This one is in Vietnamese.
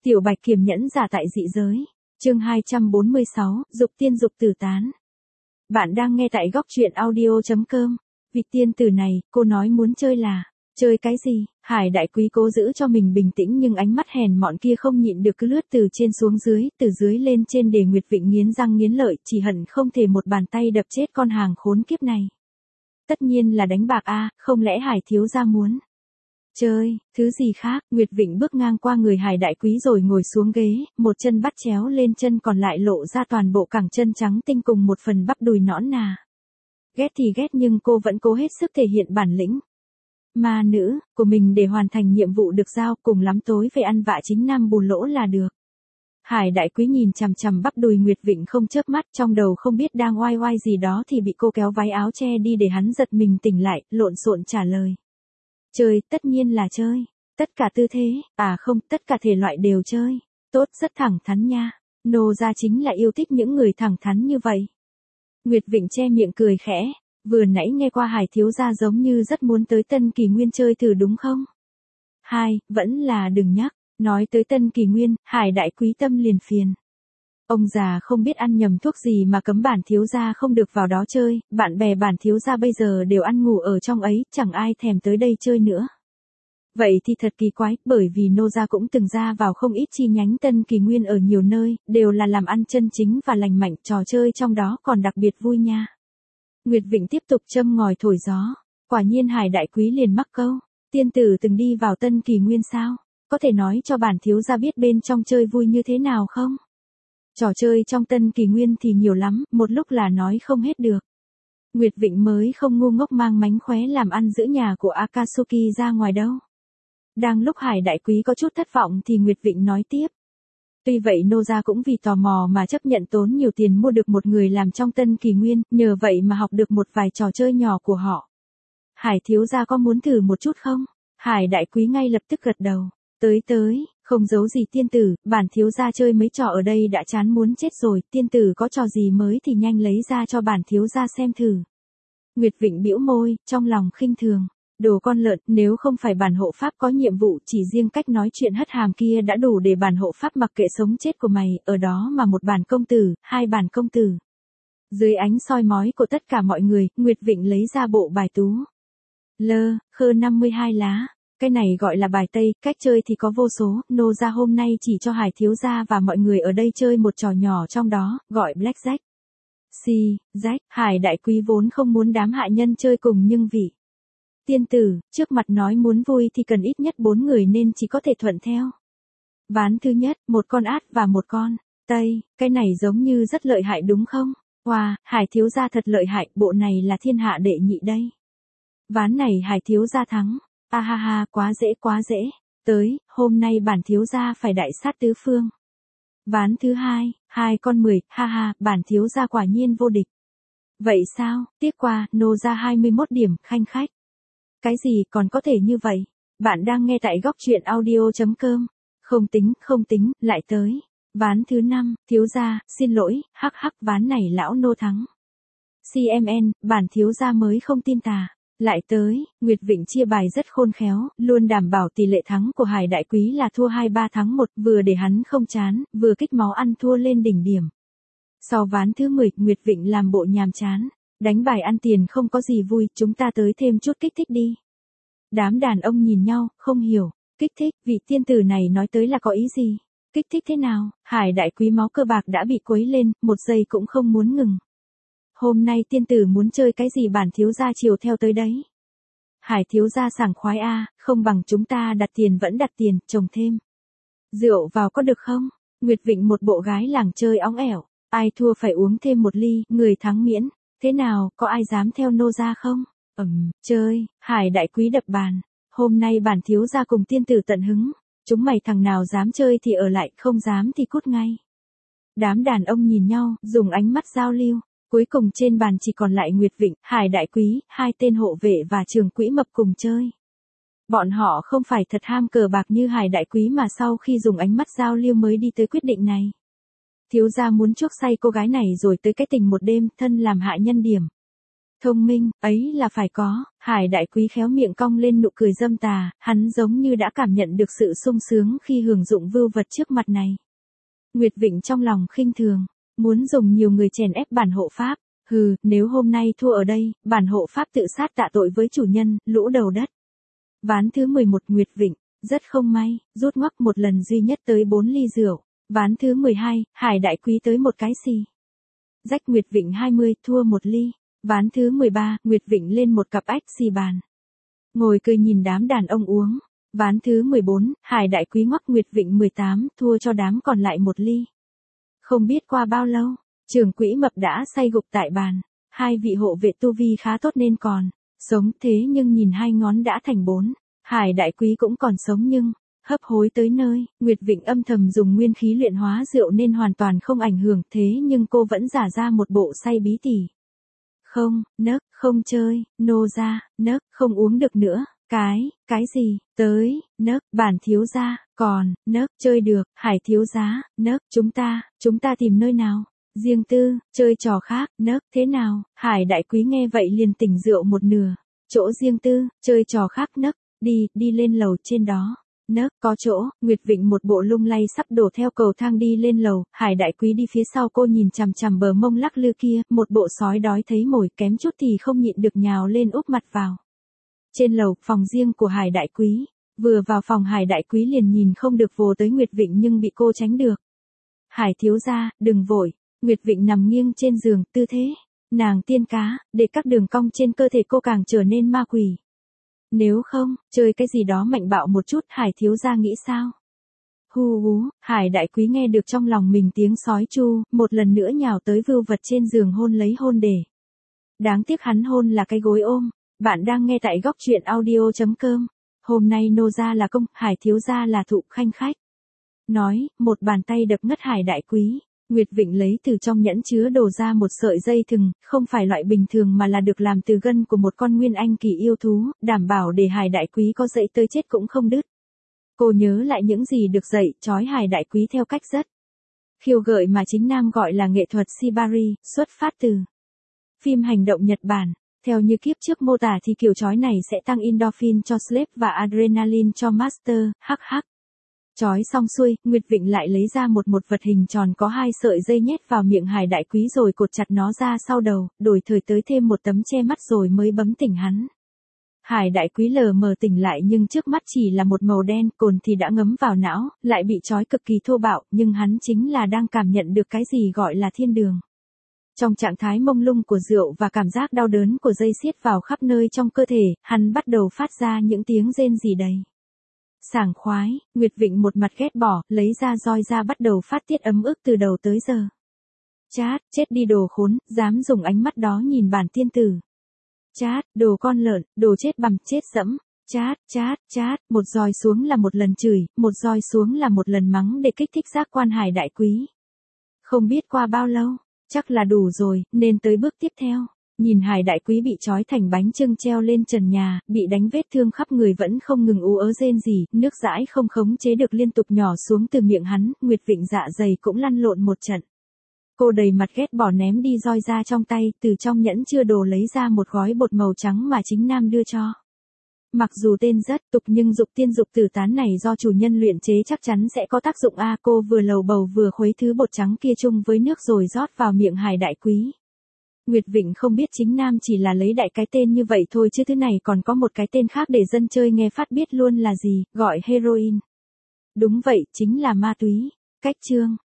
Tiểu Bạch kiềm nhẫn giả tại dị giới. Chương 246, dục tiên dục tử tán. Bạn đang nghe tại góc truyện audio.com. Vị tiên tử này, cô nói muốn chơi là, chơi cái gì? Hải Đại Quý cố giữ cho mình bình tĩnh nhưng ánh mắt hèn mọn kia không nhịn được cứ lướt từ trên xuống dưới, từ dưới lên trên để Nguyệt Vịnh nghiến răng nghiến lợi, chỉ hận không thể một bàn tay đập chết con hàng khốn kiếp này. Tất nhiên là đánh bạc a, không lẽ Hải thiếu gia muốn chơi, thứ gì khác? Nguyệt Vịnh bước ngang qua người Hải Đại Quý rồi ngồi xuống ghế, một chân bắt chéo lên chân còn lại lộ ra toàn bộ cẳng chân trắng tinh cùng một phần bắp đùi nõn nà. Ghét thì ghét nhưng cô vẫn cố hết sức thể hiện bản lĩnh ma nữ của mình để hoàn thành nhiệm vụ được giao, cùng lắm tối về ăn vạ chính nam bù lỗ là được. Hải Đại Quý nhìn chằm chằm bắp đùi Nguyệt Vịnh không chớp mắt, trong đầu không biết đang oai oai gì đó thì bị cô kéo váy áo che đi để hắn giật mình tỉnh lại, lộn xộn trả lời. Chơi, tất nhiên là chơi. Tất cả tư thế, không, tất cả thể loại đều chơi. Tốt, rất thẳng thắn nha. Nô gia chính là yêu thích những người thẳng thắn như vậy. Nguyệt Vịnh che miệng cười khẽ. Vừa nãy nghe qua Hải thiếu gia giống như rất muốn tới Tân Kỳ Nguyên chơi thử đúng không? Vẫn là đừng nhắc. Nói tới Tân Kỳ Nguyên, Hải Đại Quý tâm liền phiền. Ông già không biết ăn nhầm thuốc gì mà cấm bản thiếu gia không được vào đó chơi, bạn bè bản thiếu gia bây giờ đều ăn ngủ ở trong ấy, chẳng ai thèm tới đây chơi nữa. Vậy thì thật kỳ quái, bởi vì nô gia cũng từng ra vào không ít chi nhánh Tân Kỳ Nguyên ở nhiều nơi, đều là làm ăn chân chính và lành mạnh, trò chơi trong đó còn đặc biệt vui nha. Nguyệt Vịnh tiếp tục châm ngòi thổi gió, quả nhiên Hải Đại Quý liền mắc câu, tiên tử từng đi vào Tân Kỳ Nguyên sao? Có thể nói cho bản thiếu gia biết bên trong chơi vui như thế nào không? Trò chơi trong Tân Kỳ Nguyên thì nhiều lắm, một lúc là nói không hết được. Nguyệt Vịnh mới không ngu ngốc mang mánh khóe làm ăn giữ nhà của Akatsuki ra ngoài đâu. Đang lúc Hải Đại Quý có chút thất vọng thì Nguyệt Vịnh nói tiếp. Tuy vậy nô gia cũng vì tò mò mà chấp nhận tốn nhiều tiền mua được một người làm trong Tân Kỳ Nguyên, nhờ vậy mà học được một vài trò chơi nhỏ của họ. Hải thiếu gia có muốn thử một chút không? Hải Đại Quý ngay lập tức gật đầu. Tới, không giấu gì tiên tử, bản thiếu gia chơi mấy trò ở đây đã chán muốn chết rồi, tiên tử có trò gì mới thì nhanh lấy ra cho bản thiếu gia xem thử. Nguyệt Vịnh bĩu môi, trong lòng khinh thường. Đồ con lợn, nếu không phải bản hộ pháp có nhiệm vụ, chỉ riêng cách nói chuyện hất hàm kia đã đủ để bản hộ pháp mặc kệ sống chết của mày, ở đó mà một bản công tử, hai bản công tử. Dưới ánh soi mói của tất cả mọi người, Nguyệt Vịnh lấy ra bộ bài tú. Khơ 52 lá. Cái này gọi là bài Tây, cách chơi thì có vô số, nô gia hôm nay chỉ cho Hải thiếu gia và mọi người ở đây chơi một trò nhỏ trong đó, gọi Blackjack. Jack, Hải Đại Quý vốn không muốn đám hạ nhân chơi cùng nhưng vì tiên tử, trước mặt nói muốn vui thì cần ít nhất 4 người nên chỉ có thể thuận theo. Ván thứ nhất, một con át và một con Tây, cái này giống như rất lợi hại đúng không? Wow, Hải thiếu gia thật lợi hại, bộ này là thiên hạ đệ nhị đây. Ván này Hải thiếu gia thắng. Quá dễ. Tới, hôm nay bản thiếu gia phải đại sát tứ phương. Ván thứ hai, 2 con 10, bản thiếu gia quả nhiên vô địch. Vậy sao, tiếc qua, nô ra 21 điểm, khanh khách. Cái gì còn có thể như vậy? Bạn đang nghe tại góc truyện audio.com. Không tính, lại tới. Ván thứ 5, thiếu gia, xin lỗi, ván này lão nô thắng. CMN, bản thiếu gia mới không tin tà. Lại tới, Nguyệt Vịnh chia bài rất khôn khéo, luôn đảm bảo tỷ lệ thắng của Hải Đại Quý là thua 2-3 thắng 1, vừa để hắn không chán, vừa kích máu ăn thua lên đỉnh điểm. Sau ván thứ 10, Nguyệt Vịnh làm bộ nhàm chán, đánh bài ăn tiền không có gì vui, chúng ta tới thêm chút kích thích đi. Đám đàn ông nhìn nhau, không hiểu, kích thích, vị tiên tử này nói tới là có ý gì? Kích thích thế nào? Hải Đại Quý máu cơ bạc đã bị quấy lên, một giây cũng không muốn ngừng. Hôm nay tiên tử muốn chơi cái gì bản thiếu gia chiều theo tới đấy. Hải thiếu gia sảng khoái không bằng chúng ta đặt tiền vẫn đặt tiền, trồng thêm. Rượu vào có được không? Nguyệt Vịnh một bộ gái làng chơi óng ẻo, ai thua phải uống thêm một ly, người thắng miễn. Thế nào, có ai dám theo nô gia không? Chơi, Hải Đại Quý đập bàn. Hôm nay bản thiếu gia cùng tiên tử tận hứng, chúng mày thằng nào dám chơi thì ở lại, không dám thì cút ngay. Đám đàn ông nhìn nhau, dùng ánh mắt giao lưu. Cuối cùng trên bàn chỉ còn lại Nguyệt Vịnh, Hải Đại Quý, 2 tên hộ vệ và trưởng quỹ mập cùng chơi. Bọn họ không phải thật ham cờ bạc như Hải Đại Quý mà sau khi dùng ánh mắt giao lưu mới đi tới quyết định này. Thiếu gia muốn chuốc say cô gái này rồi tới cái tình một đêm, thân làm hạ nhân điểm. Thông minh, ấy là phải có. Hải Đại Quý khéo miệng cong lên nụ cười dâm tà, hắn giống như đã cảm nhận được sự sung sướng khi hưởng dụng vưu vật trước mặt này. Nguyệt Vịnh trong lòng khinh thường, muốn dùng nhiều người chèn ép bản hộ pháp. Hừ, nếu hôm nay thua ở đây, bản hộ pháp tự sát tạ tội với chủ nhân, lũ đầu đất. Ván thứ 11 Nguyệt Vịnh, rất không may, rút ngoắc một lần duy nhất tới 4 ly rượu. Ván thứ 12, Hải Đại Quý tới một cái xì. Rách Nguyệt Vịnh 20, thua một ly. Ván thứ 13, Nguyệt Vịnh lên một cặp ách xì bàn. Ngồi cười nhìn đám đàn ông uống. Ván thứ 14, Hải Đại Quý ngoắc Nguyệt Vịnh 18, thua cho đám còn lại một ly. Không biết qua bao lâu, trưởng quỹ mập đã say gục tại bàn. Hai vị hộ vệ tu vi khá tốt nên còn sống, thế nhưng nhìn hai ngón đã thành 4. Hải Đại Quý cũng còn sống nhưng hấp hối tới nơi. Nguyệt Vịnh âm thầm dùng nguyên khí luyện hóa rượu nên hoàn toàn không ảnh hưởng, thế nhưng cô vẫn giả ra một bộ say bí tỉ. Không, nấc, không chơi, nô ra, nấc, không uống được nữa. Cái gì, tới, nấc, bản thiếu gia, còn, nấc, chơi được, Hải thiếu giá, nấc, chúng ta tìm nơi nào? Riêng tư, chơi trò khác, nấc, thế nào? Hải Đại Quý nghe vậy liền tỉnh rượu một nửa. Chỗ riêng tư, chơi trò khác, nấc, đi lên lầu trên đó. Nấc, có chỗ. Nguyệt Vịnh một bộ lung lay sắp đổ theo cầu thang đi lên lầu, Hải Đại Quý đi phía sau cô nhìn chằm chằm bờ mông lắc lư kia, một bộ sói đói thấy mồi, kém chút thì không nhịn được nhào lên úp mặt vào. Trên lầu, phòng riêng của Hải Đại Quý. Vừa vào phòng Hải Đại Quý liền nhìn không được vồ tới Nguyệt Vịnh nhưng bị cô tránh được. Hải thiếu gia, đừng vội. Nguyệt Vịnh nằm nghiêng trên giường, tư thế nàng tiên cá, để các đường cong trên cơ thể cô càng trở nên ma quỷ. Nếu không, chơi cái gì đó mạnh bạo một chút, Hải thiếu gia nghĩ sao? Hu hú, Hải Đại Quý nghe được trong lòng mình tiếng sói chu, một lần nữa nhào tới vưu vật trên giường hôn lấy hôn để. Đáng tiếc hắn hôn là cái gối ôm. Bạn đang nghe tại góc truyện audio.com. Hôm nay nô gia là công, Hải thiếu gia là thụ khanh khách. Nói, một bàn tay đập ngất Hải Đại Quý. Nguyệt Vịnh lấy từ trong nhẫn chứa đồ ra một sợi dây thừng, không phải loại bình thường mà là được làm từ gân của một con nguyên anh kỳ yêu thú, đảm bảo để Hải Đại Quý có dậy tới chết cũng không đứt. Cô nhớ lại những gì được dạy, trói Hải Đại Quý theo cách rất khiêu gợi mà chính nam gọi là nghệ thuật Shibari, xuất phát từ phim hành động Nhật Bản. Theo như kiếp trước mô tả thì kiểu trói này sẽ tăng endorphin cho Slave và adrenaline cho Master, hắc. Chói xong xuôi, Nguyệt Vịnh lại lấy ra một vật hình tròn có 2 sợi dây nhét vào miệng Hải Đại Quý rồi cột chặt nó ra sau đầu, đổi thời tới thêm một tấm che mắt rồi mới bấm tỉnh hắn. Hải Đại Quý lờ mờ tỉnh lại nhưng trước mắt chỉ là một màu đen, cồn thì đã ngấm vào não, lại bị trói cực kỳ thô bạo, nhưng hắn chính là đang cảm nhận được cái gì gọi là thiên đường. Trong trạng thái mông lung của rượu và cảm giác đau đớn của dây siết vào khắp nơi trong cơ thể, hắn bắt đầu phát ra những tiếng rên rỉ đầy sảng khoái. Nguyệt Vịnh một mặt ghét bỏ, lấy ra roi ra bắt đầu phát tiết ấm ức từ đầu tới giờ. Chát, chết đi đồ khốn, dám dùng ánh mắt đó nhìn bản tiên tử. Chát, đồ con lợn, đồ chết bằm, chết dẫm. Chát, một roi xuống là một lần chửi, một roi xuống là một lần mắng để kích thích giác quan Hải Đại Quý. Không biết qua bao lâu, chắc là đủ rồi, nên tới bước tiếp theo. Nhìn Hải Đại Quý bị trói thành bánh chưng treo lên trần nhà, bị đánh vết thương khắp người vẫn không ngừng ú ớ rên rỉ, nước dãi không khống chế được liên tục nhỏ xuống từ miệng hắn, Nguyệt Vịnh dạ dày cũng lăn lộn một trận. Cô đầy mặt ghét bỏ ném đi roi ra trong tay, từ trong nhẫn chứa đồ lấy ra một gói bột màu trắng mà chính nam đưa cho. Mặc dù tên rất tục nhưng dục tiên dục tử tán này do chủ nhân luyện chế chắc chắn sẽ có tác dụng a. Cô vừa lầu bầu vừa khuấy thứ bột trắng kia chung với nước rồi rót vào miệng Hải Đại Quý. Nguyệt Vịnh không biết chính nam chỉ là lấy đại cái tên như vậy thôi chứ thứ này còn có một cái tên khác để dân chơi nghe phát biết luôn là gì, gọi heroin. Đúng vậy, chính là ma túy. Cách chương